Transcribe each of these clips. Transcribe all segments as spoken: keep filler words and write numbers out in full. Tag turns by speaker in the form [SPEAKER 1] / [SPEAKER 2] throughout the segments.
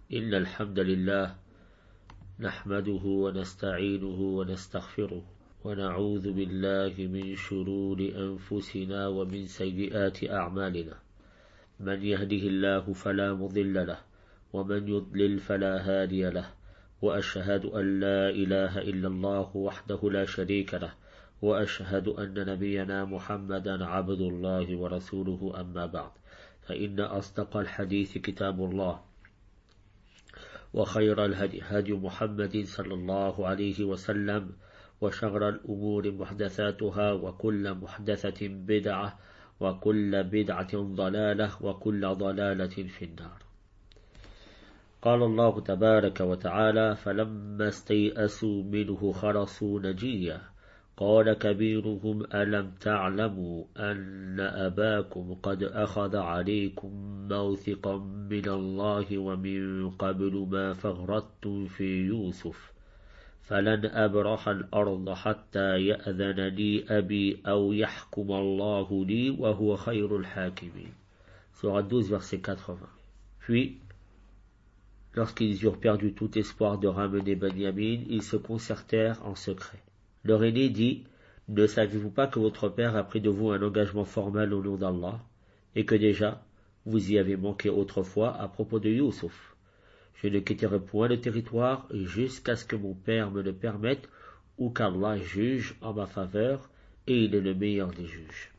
[SPEAKER 1] إن الحمد لله نحمده ونستعينه ونستغفره ونعوذ بالله من شرور أنفسنا ومن سيئات أعمالنا من يهده الله فلا مضل له ومن يضلل فلا هادي له وأشهد أن لا إله إلا الله وحده لا شريك له وأشهد أن نبينا محمدا عبد الله ورسوله أما بعد فإن أصدق الحديث كتاب الله وخير الهدي هدي محمد صلى الله عليه وسلم وشر الأمور محدثاتها وكل محدثة بدعة وكل بدعة ضلالة وكل ضلالة في النار. قال الله تبارك وتعالى فلما استيئسوا منه خلصوا نجيا قال كبيرهم ألم تعلموا أن أباكم قد أخذ عليكم موثقا من الله ومن قبل ما فغرتم في يوسف فلن أبرح الأرض حتى يأذن لي أبي أو يحكم الله لي وهو خير الحاكمين. Surah douze, verset quatre-vingts. Puis, lorsqu'ils eurent perdu tout espoir de ramener Benyamin, ils se concertèrent en secret. Leur aîné dit, ne savez-vous pas que votre père a pris de vous un engagement formel au nom d'Allah, et que déjà, vous y avez manqué autrefois à propos de Youssouf? Je ne quitterai point le territoire jusqu'à ce que mon père me le permette ou qu'Allah juge en ma faveur, et il est le meilleur des juges.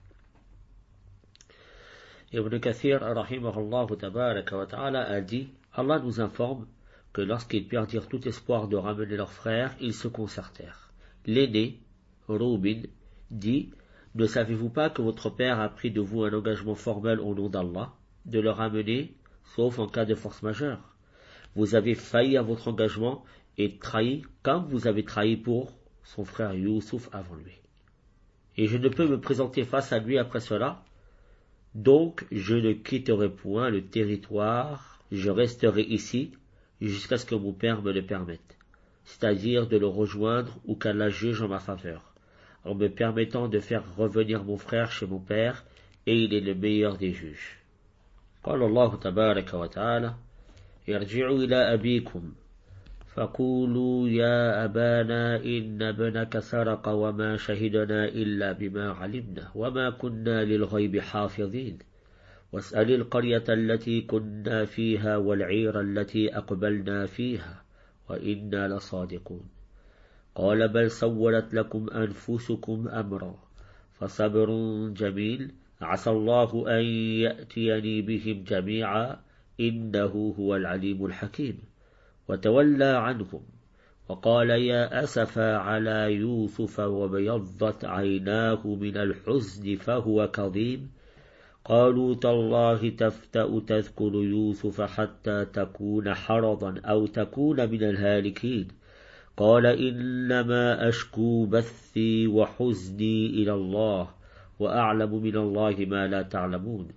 [SPEAKER 1] Ibn Kathir, rahimahullah tabaraka wa ta'ala, a dit, Allah nous informe que lorsqu'ils perdirent tout espoir de ramener leurs frères, ils se concertèrent. L'aîné, Rubin, dit, ne savez-vous pas que votre père a pris de vous un engagement formel au nom d'Allah, de le ramener, sauf en cas de force majeure? Vous avez failli à votre engagement et trahi comme vous avez trahi pour son frère Youssouf avant lui. Et je ne peux me présenter face à lui après cela, donc je ne quitterai point le territoire, je resterai ici jusqu'à ce que mon père me le permette, c'est-à-dire de le rejoindre ou qu'Allah juge en ma faveur, en me permettant de faire revenir mon frère chez mon père, et il est le meilleur des juges. قال الله تبارك وتعالى ارجعوا إلى أبيكم فقولوا يا أبانا إن ابنك سرق وما شهدنا إلا بما علمنا وما كنا للغيب حافظين واسأل القرية التي كنا فيها والعير التي أقبلنا فيها وإنا لصادقون قال بل سولت لكم أنفسكم أمرا فصبر جميل عسى الله أن يأتيني بهم جميعا إنه هو العليم الحكيم وتولى عنهم وقال يا أسفا على يوسف وبيضت عيناه من الحزن فهو كظيم قالوا تالله تفتأ تذكر يوسف حتى تكون حرضا أو تكون من الهالكين قال إنما أشكو بثي وحزني إلى الله وأعلم من الله ما لا تعلمون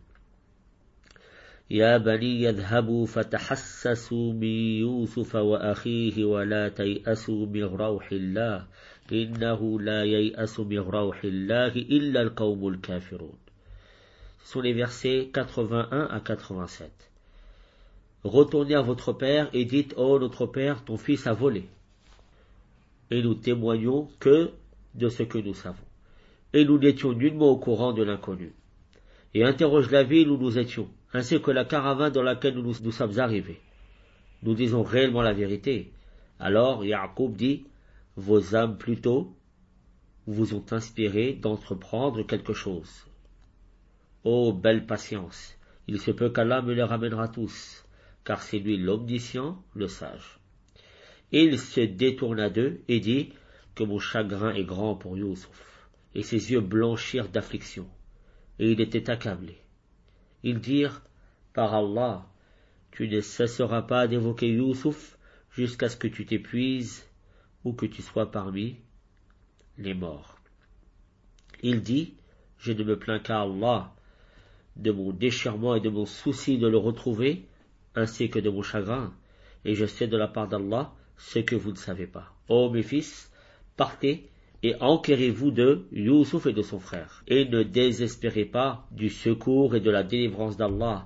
[SPEAKER 1] يا بني يذهبوا فتحسسوا من يوسف وأخيه ولا تيأسوا من روح الله إنه لا ييأس من روح الله إلا القوم الكافرون. Ce sont les versets quatre-vingt-un à quatre-vingt-sept. Retournez à votre père et dites, ô notre père, ton fils a volé. Et nous témoignons que de ce que nous savons. Et nous n'étions nullement au courant de l'inconnu. Et interroge la ville où nous étions, ainsi que la caravane dans laquelle nous, nous sommes arrivés. Nous disons réellement la vérité. Alors Ya'qub dit, vos âmes plutôt vous ont inspiré d'entreprendre quelque chose. Ô belle patience, il se peut qu'Allah me les ramènera tous, car c'est lui l'omniscient, le sage. Il se détourna d'eux et dit que mon chagrin est grand pour Youssouf, et ses yeux blanchirent d'affliction, et il était accablé. Ils dirent, par Allah, tu ne cesseras pas d'évoquer Youssouf jusqu'à ce que tu t'épuises ou que tu sois parmi les morts. Il dit, je ne me plains qu'à Allah de mon déchirement et de mon souci de le retrouver, ainsi que de mon chagrin, et je sais de la part d'Allah ce que vous ne savez pas. Ô mes fils, partez et enquérez-vous de Youssouf et de son frère, et ne désespérez pas du secours et de la délivrance d'Allah,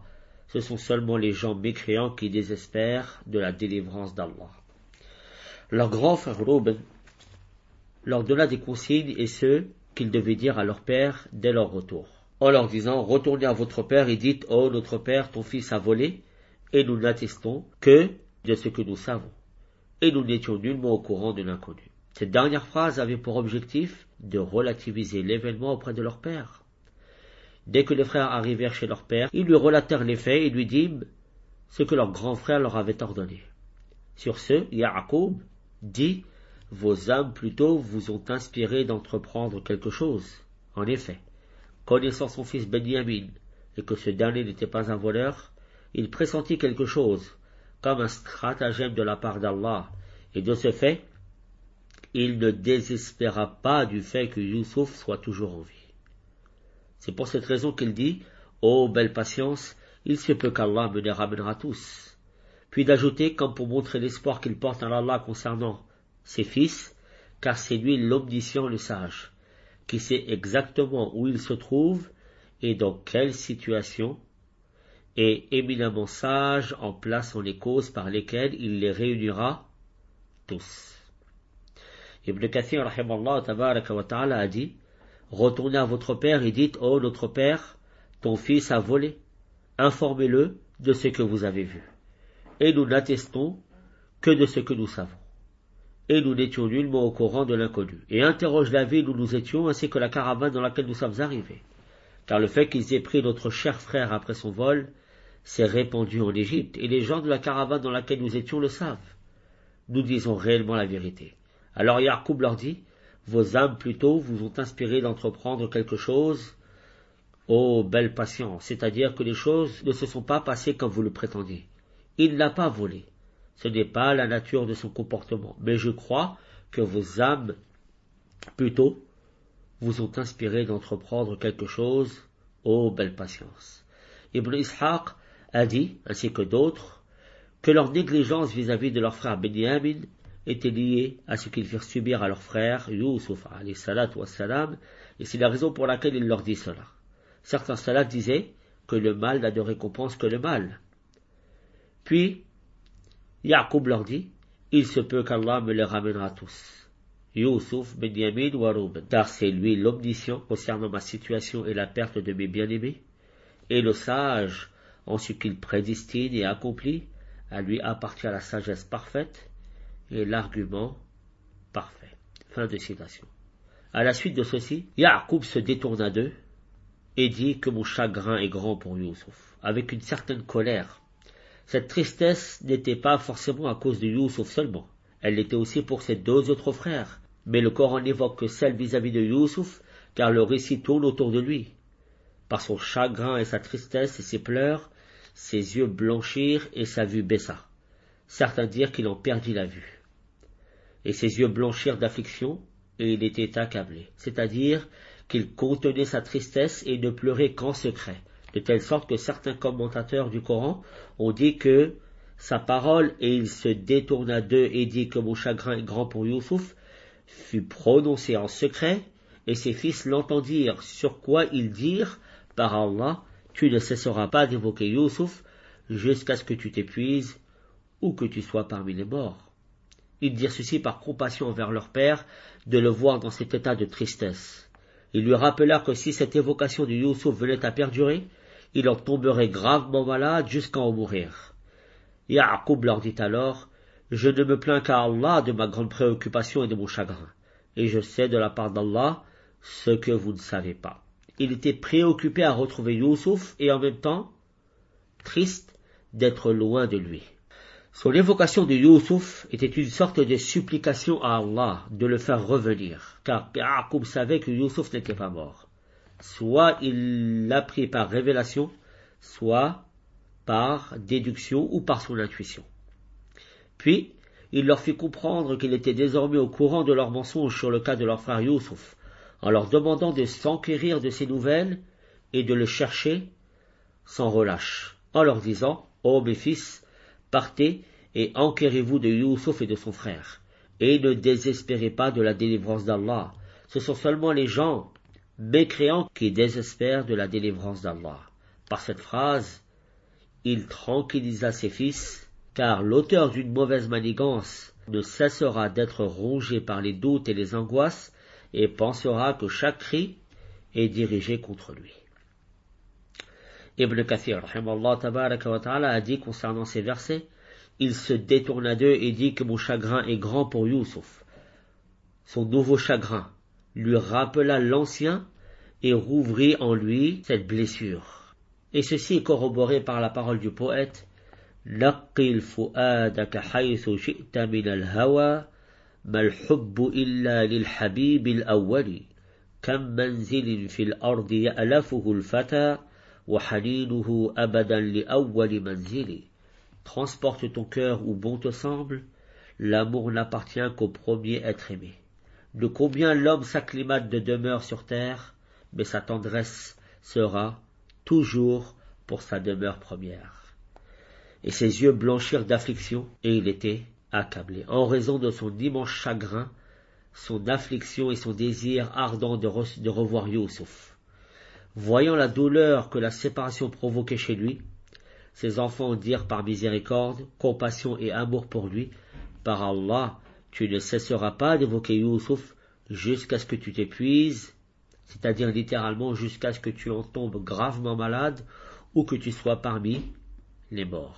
[SPEAKER 1] ce sont seulement les gens mécréants qui désespèrent de la délivrance d'Allah. Leur grand frère Reuben leur donna des consignes et ce qu'ils devaient dire à leur père dès leur retour, en leur disant: retournez à votre père et dites: ô notre père, ton fils a volé, et nous n'attestons que de ce que nous savons, et nous n'étions nullement au courant de l'inconnu. Cette dernière phrase avait pour objectif de relativiser l'événement auprès de leur père. Dès que les frères arrivèrent chez leur père, ils lui relatèrent les faits et lui dirent ce que leur grand frère leur avait ordonné. Sur ce, Yaaqub dit: vos âmes plutôt vous ont inspiré d'entreprendre quelque chose. En effet, connaissant son fils Benyamin, et que ce dernier n'était pas un voleur, il pressentit quelque chose, comme un stratagème de la part d'Allah, et de ce fait, il ne désespéra pas du fait que Youssouf soit toujours en vie. C'est pour cette raison qu'il dit: ô belle patience, il se peut qu'Allah me les ramènera tous. Puis d'ajouter, comme pour montrer l'espoir qu'il porte en Allah concernant ses fils, car c'est lui l'omniscient, le sage, qui sait exactement où ils se trouvent et dans quelle situation, et éminemment sage en plaçant les causes par lesquelles il les réunira tous. Ibn Kathir rahimallahu tabaraka wa ta'ala a dit: retournez à votre père et dites: ô notre père, ton fils a volé, informez-le de ce que vous avez vu, et nous n'attestons que de ce que nous savons, et nous n'étions nullement au courant de l'inconnu, et interroge la ville où nous étions ainsi que la caravane dans laquelle nous sommes arrivés, car le fait qu'ils aient pris notre cher frère après son vol s'est répandu en Égypte, et les gens de la caravane dans laquelle nous étions le savent. Nous disons réellement la vérité. Alors Yaaqub leur dit: vos âmes plutôt vous ont inspiré d'entreprendre quelque chose, ô belle patience, c'est-à-dire que les choses ne se sont pas passées comme vous le prétendiez. Il n'a pas volé, ce n'est pas la nature de son comportement, mais je crois que vos âmes plutôt vous ont inspiré d'entreprendre quelque chose, ô belle patience. Ibn Ishaq a dit, ainsi que d'autres, que leur négligence vis-à-vis de leur frère Benyamin était liée à ce qu'ils firent subir à leur frère Youssouf alayhi salatu wassalam, et c'est la raison pour laquelle il leur dit cela. Certains salafs disaient que le mal n'a de récompense que le mal. Puis Yaaqub leur dit: il se peut qu'Allah me les ramènera tous, Youssouf, Benyamin ou Reuben, car c'est lui l'omniscient concernant ma situation et la perte de mes bien-aimés, et le sage en ce qu'il prédestine et accomplit. À lui appartient la sagesse parfaite et l'argument parfait. Fin de citation. À la suite de ceci, Yaaqub se détourna d'eux et dit que mon chagrin est grand pour Youssouf, avec une certaine colère. Cette tristesse n'était pas forcément à cause de Youssouf seulement, elle l'était aussi pour ses deux autres frères, mais le Coran n'évoque que celle vis-à-vis de Youssouf, car le récit tourne autour de lui. Par son chagrin et sa tristesse et ses pleurs, ses yeux blanchirent et sa vue baissa. Certains dirent qu'il en perdit la vue. Et ses yeux blanchirent d'affliction, et il était accablé, c'est-à-dire qu'il contenait sa tristesse et ne pleurait qu'en secret, de telle sorte que certains commentateurs du Coran ont dit que sa parole, et il se détourna d'eux et dit que mon chagrin est grand pour Youssouf, fut prononcée en secret, et ses fils l'entendirent, sur quoi ils dirent: par Allah, tu ne cesseras pas d'évoquer Youssouf jusqu'à ce que tu t'épuises ou que tu sois parmi les morts. Ils dirent ceci par compassion envers leur père de le voir dans cet état de tristesse. Ils lui rappelèrent que si cette évocation de Youssouf venait à perdurer, il en tomberait gravement malade jusqu'à en mourir. Yaaqub leur dit alors: je ne me plains qu'à Allah de ma grande préoccupation et de mon chagrin, et je sais de la part d'Allah ce que vous ne savez pas. Il était préoccupé à retrouver Youssouf et en même temps triste d'être loin de lui. Son évocation de Youssouf était une sorte de supplication à Allah de le faire revenir, car Yaaqub savait que Youssouf n'était pas mort. Soit il l'apprit par révélation, soit par déduction ou par son intuition. Puis, il leur fit comprendre qu'il était désormais au courant de leurs mensonges sur le cas de leur frère Youssouf, en leur demandant de s'enquérir de ses nouvelles et de le chercher sans relâche, en leur disant: ô mes fils, partez et enquérez-vous de Youssouf et de son frère, et ne désespérez pas de la délivrance d'Allah. Ce sont seulement les gens mécréants qui désespèrent de la délivrance d'Allah. Par cette phrase, il tranquillisa ses fils, car l'auteur d'une mauvaise manigance ne cessera d'être rongé par les doutes et les angoisses et pensera que chaque cri est dirigé contre lui. Ibn Kathir rahimallahu tabaraka wa ta'ala a dit concernant ces versets, il se détourna d'eux et dit que mon chagrin est grand pour Youssouf. Son nouveau chagrin lui rappela l'ancien et rouvrit en lui cette blessure. Et ceci est corroboré par la parole du poète, نقل فؤادك حيث شئت من الهوى ما الحب إلا للحبيب الأول كم منزل في الأرض يألفه الفتى وحنينه أبدا لأول منزل. Transporte ton cœur où bon te semble, l'amour n'appartient qu'au premier être aimé. De combien l'homme s'acclimate de demeure sur terre, mais sa tendresse sera toujours pour sa demeure première. Et ses yeux blanchirent d'affliction, et il était accablé. En raison de son immense chagrin, son affliction et son désir ardent de, re- de revoir Youssouf. Voyant la douleur que la séparation provoquait chez lui, ses enfants dirent par miséricorde, compassion et amour pour lui, par Allah, tu ne cesseras pas d'évoquer Youssouf jusqu'à ce que tu t'épuises, c'est-à-dire littéralement jusqu'à ce que tu en tombes gravement malade ou que tu sois parmi les morts.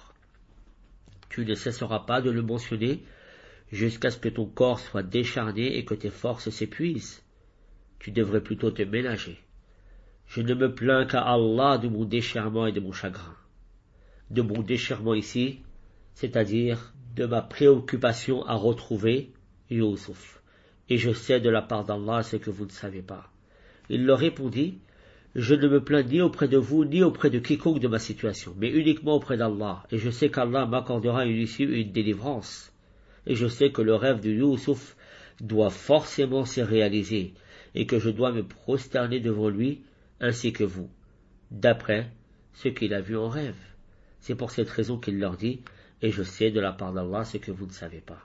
[SPEAKER 1] Tu ne cesseras pas de le mentionner jusqu'à ce que ton corps soit décharné et que tes forces s'épuisent. Tu devrais plutôt te ménager. Je ne me plains qu'à Allah de mon déchirement et de mon chagrin. De mon déchirement ici, c'est-à-dire de ma préoccupation à retrouver Youssouf. Et je sais de la part d'Allah ce que vous ne savez pas. Il leur répondit, je ne me plains ni auprès de vous, ni auprès de quiconque de ma situation, mais uniquement auprès d'Allah, et je sais qu'Allah m'accordera une issue et une délivrance. Et je sais que le rêve de Youssouf doit forcément se réaliser, et que je dois me prosterner devant lui, ainsi que vous, d'après ce qu'il a vu en rêve. C'est pour cette raison qu'il leur dit, et je sais de la part d'Allah ce que vous ne savez pas.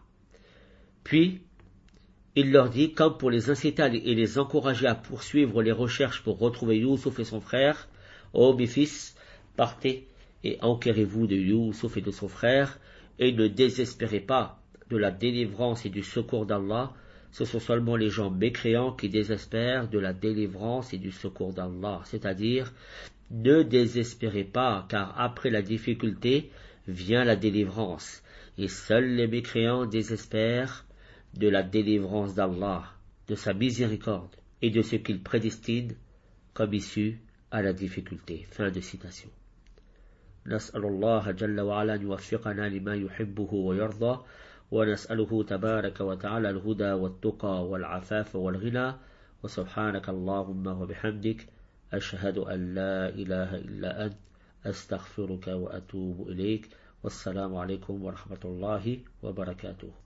[SPEAKER 1] Puis, il leur dit, comme pour les inciter et les encourager à poursuivre les recherches pour retrouver Youssouf et son frère, ô mes fils, partez et enquérez-vous de Youssouf et de son frère, et ne désespérez pas de la délivrance et du secours d'Allah. Ce sont seulement les gens mécréants qui désespèrent de la délivrance et du secours d'Allah. C'est-à-dire, ne désespérez pas, car après la difficulté vient la délivrance, et seuls les mécréants désespèrent de la délivrance d'Allah, de sa miséricorde et de ce qu'il prédestine comme issue à la difficulté. Fin de citation. نسأل الله جل وعلا أن يوفقنا لما يحبه ويرضى ونسأله تبارك وتعالى الهدى والتقى والعفاف والغنى وسبحانك اللهم وبحمدك أشهد أن لا إله إلا أنت أستغفرك وأتوب إليك والسلام عليكم ورحمة الله وبركاته.